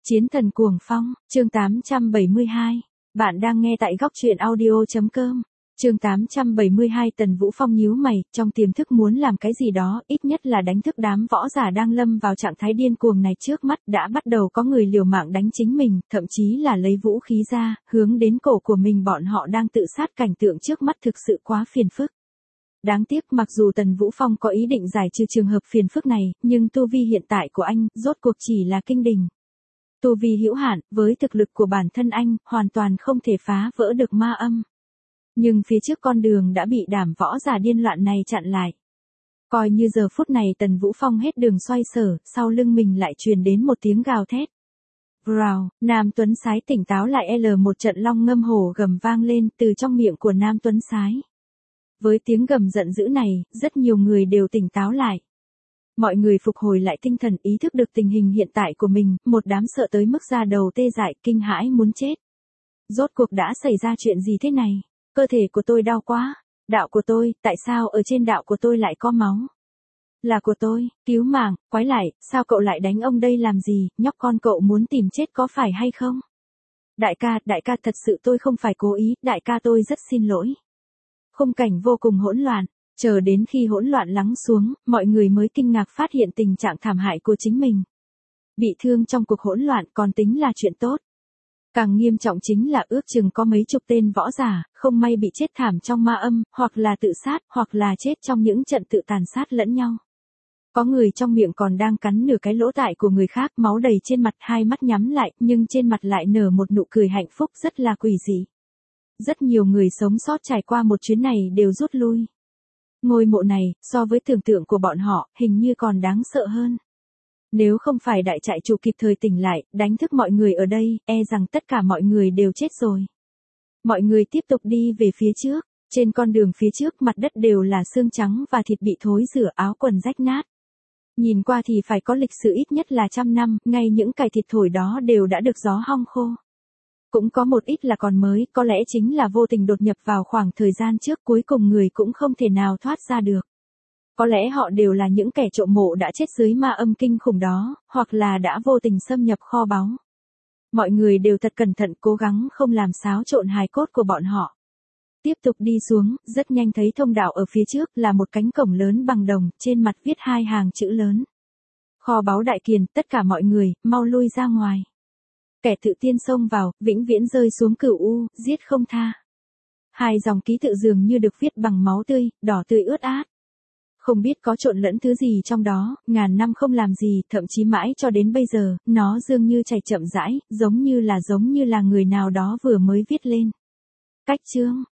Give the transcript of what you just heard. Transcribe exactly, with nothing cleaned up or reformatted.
Chiến thần cuồng phong, chương tám trăm bảy mươi hai. Bạn đang nghe tại góc truyện audio.com. Chương tám trăm bảy mươi hai. Tần Vũ Phong nhíu mày, trong tiềm thức muốn làm cái gì đó, ít nhất là đánh thức đám võ giả đang lâm vào trạng thái điên cuồng này. Trước mắt đã bắt đầu có người liều mạng đánh chính mình, thậm chí là lấy vũ khí ra, hướng đến cổ của mình. Bọn họ đang tự sát, cảnh tượng trước mắt thực sự quá phiền phức. Đáng tiếc, mặc dù Tần Vũ Phong có ý định giải trừ trường hợp phiền phức này, nhưng tu vi hiện tại của anh, rốt cuộc chỉ là kinh đỉnh. Tu vi hữu hạn, với thực lực của bản thân anh, hoàn toàn không thể phá vỡ được ma âm. Nhưng phía trước con đường đã bị đám võ giả điên loạn này chặn lại. Coi như giờ phút này Tần Vũ Phong hết đường xoay sở, sau lưng mình lại truyền đến một tiếng gào thét. Rào, Nam Tuấn Sái tỉnh táo lại, L một trận long ngâm hổ gầm vang lên từ trong miệng của Nam Tuấn Sái. Với tiếng gầm giận dữ này, rất nhiều người đều tỉnh táo lại. Mọi người phục hồi lại tinh thần, ý thức được tình hình hiện tại của mình, một đám sợ tới mức da đầu tê dại, kinh hãi muốn chết. Rốt cuộc đã xảy ra chuyện gì thế này? Cơ thể của tôi đau quá. Đạo của tôi, tại sao ở trên đạo của tôi lại có máu? Là của tôi, cứu mạng, quái lại, sao cậu lại đánh ông đây làm gì, nhóc con cậu muốn tìm chết có phải hay không? Đại ca, đại ca thật sự tôi không phải cố ý, đại ca tôi rất xin lỗi. Khung cảnh vô cùng hỗn loạn. Chờ đến khi hỗn loạn lắng xuống, mọi người mới kinh ngạc phát hiện tình trạng thảm hại của chính mình. Bị thương trong cuộc hỗn loạn còn tính là chuyện tốt. Càng nghiêm trọng chính là ước chừng có mấy chục tên võ giả, không may bị chết thảm trong ma âm, hoặc là tự sát, hoặc là chết trong những trận tự tàn sát lẫn nhau. Có người trong miệng còn đang cắn nửa cái lỗ tai của người khác, máu đầy trên mặt, hai mắt nhắm lại, nhưng trên mặt lại nở một nụ cười hạnh phúc rất là quỷ dị. Rất nhiều người sống sót trải qua một chuyến này đều rút lui. Ngôi mộ này, so với tưởng tượng của bọn họ, hình như còn đáng sợ hơn. Nếu không phải đại trại chủ kịp thời tỉnh lại, đánh thức mọi người ở đây, e rằng tất cả mọi người đều chết rồi. Mọi người tiếp tục đi về phía trước. Trên con đường phía trước, mặt đất đều là xương trắng và thịt bị thối rữa, áo quần rách nát. Nhìn qua thì phải có lịch sử ít nhất là trăm năm, ngay những cải thịt thổi đó đều đã được gió hong khô. Cũng có một ít là còn mới, có lẽ chính là vô tình đột nhập vào khoảng thời gian trước, cuối cùng người cũng không thể nào thoát ra được. Có lẽ họ đều là những kẻ trộm mộ đã chết dưới ma âm kinh khủng đó, hoặc là đã vô tình xâm nhập kho báu. Mọi người đều thật cẩn thận, cố gắng không làm xáo trộn hài cốt của bọn họ. Tiếp tục đi xuống, rất nhanh thấy thông đạo ở phía trước là một cánh cổng lớn bằng đồng, trên mặt viết hai hàng chữ lớn. Kho báu Đại Kiền, tất cả mọi người, mau lui ra ngoài. Kẻ tự tiên xông vào, vĩnh viễn rơi xuống cửu u, giết không tha. Hai dòng ký tự dường như được viết bằng máu tươi, đỏ tươi ướt át. Không biết có trộn lẫn thứ gì trong đó, ngàn năm không làm gì, thậm chí mãi cho đến bây giờ, nó dường như chảy chậm rãi, giống như là giống như là người nào đó vừa mới viết lên. Cách chương,